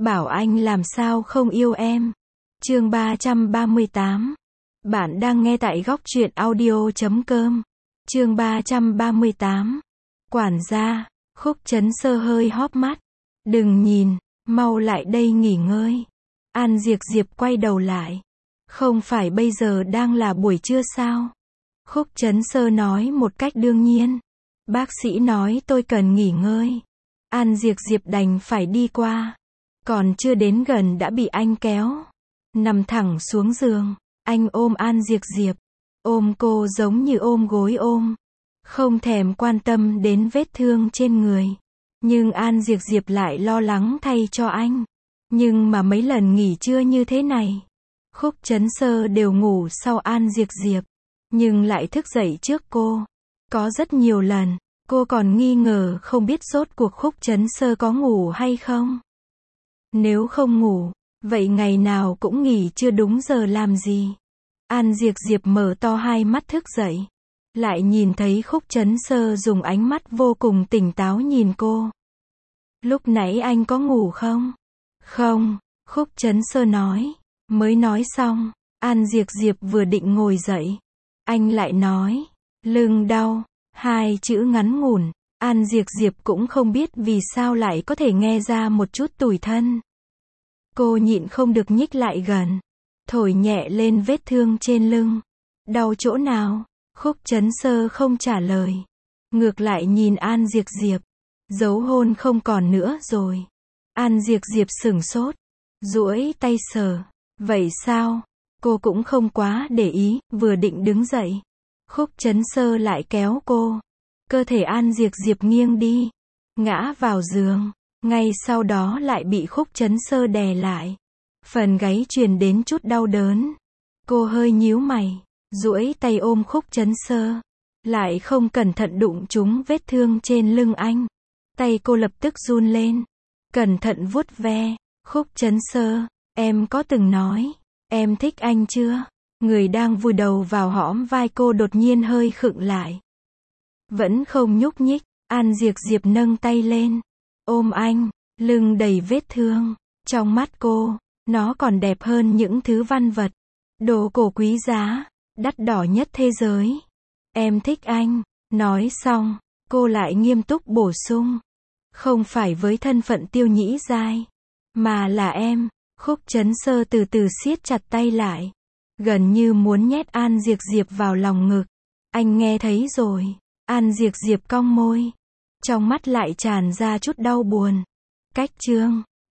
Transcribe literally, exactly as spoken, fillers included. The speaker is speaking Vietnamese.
bảo anh làm sao không yêu em. Chương ba trăm ba mươi tám. Bạn đang nghe tại góc truyện audio chấm com. Chương ba trăm ba mươi tám. Quản gia. Khúc Chấn Sơ hơi hóp mắt. Đừng nhìn, mau lại đây nghỉ ngơi. An Diệc Diệp quay đầu lại. Không phải bây giờ đang là buổi trưa sao? Khúc Chấn Sơ nói một cách đương nhiên. Bác sĩ nói tôi cần nghỉ ngơi. An Diệc Diệp đành phải đi qua. Còn chưa đến gần đã bị anh kéo. Nằm thẳng xuống giường. Anh ôm An Diệc Diệp. Ôm cô giống như ôm gối ôm. Không thèm quan tâm đến vết thương trên người. Nhưng An Diệc Diệp lại lo lắng thay cho anh. Nhưng mà mấy lần nghỉ trưa như thế này, Khúc Chấn Sơ đều ngủ sau An Diệc Diệp. Nhưng lại thức dậy trước cô. Có rất nhiều lần, cô còn nghi ngờ không biết rốt cuộc Khúc Chấn Sơ có ngủ hay không. Nếu không ngủ, vậy ngày nào cũng nghỉ chưa đúng giờ làm gì? An Diệc Diệp mở to hai mắt thức dậy. Lại nhìn thấy Khúc Chấn Sơ dùng ánh mắt vô cùng tỉnh táo nhìn cô. Lúc nãy anh có ngủ không? Không, Khúc Chấn Sơ nói. Mới nói xong, An Diệc Diệp vừa định ngồi dậy. Anh lại nói, lưng đau, hai chữ ngắn ngủn. An Diệc Diệp cũng không biết vì sao lại có thể nghe ra một chút tủi thân. Cô nhịn không được nhích lại gần. Thổi nhẹ lên vết thương trên lưng. Đau chỗ nào? Khúc Chấn Sơ không trả lời. Ngược lại nhìn An Diệc Diệp. Dấu hôn không còn nữa rồi. An Diệc Diệp sửng sốt. Duỗi tay sờ. Vậy sao? Cô cũng không quá để ý, vừa định đứng dậy. Khúc Chấn Sơ lại kéo cô. Cơ thể An Diệc Diệp nghiêng đi. Ngã vào giường. Ngay sau đó lại bị Khúc Chấn Sơ đè lại. Phần gáy truyền đến chút đau đớn. Cô hơi nhíu mày. Duỗi tay ôm Khúc Chấn Sơ. Lại không cẩn thận đụng trúng vết thương trên lưng anh. Tay cô lập tức run lên. Cẩn thận vuốt ve. Khúc Chấn Sơ, em có từng nói, em thích anh chưa? Người đang vùi đầu vào hõm vai cô đột nhiên hơi khựng lại. Vẫn không nhúc nhích. An Diệc Diệp nâng tay lên. Ôm anh, lưng đầy vết thương. Trong mắt cô, nó còn đẹp hơn những thứ văn vật. Đồ cổ quý giá, đắt đỏ nhất thế giới. Em thích anh. Nói xong, cô lại nghiêm túc bổ sung. Không phải với thân phận Tiêu Nhĩ Giai, mà là em. Khúc Chấn Sơ từ từ siết chặt tay lại. Gần như muốn nhét An Diệc Diệp vào lòng ngực. Anh nghe thấy rồi. An Diệc Diệp cong môi. Trong mắt lại tràn ra chút đau buồn. Cách chương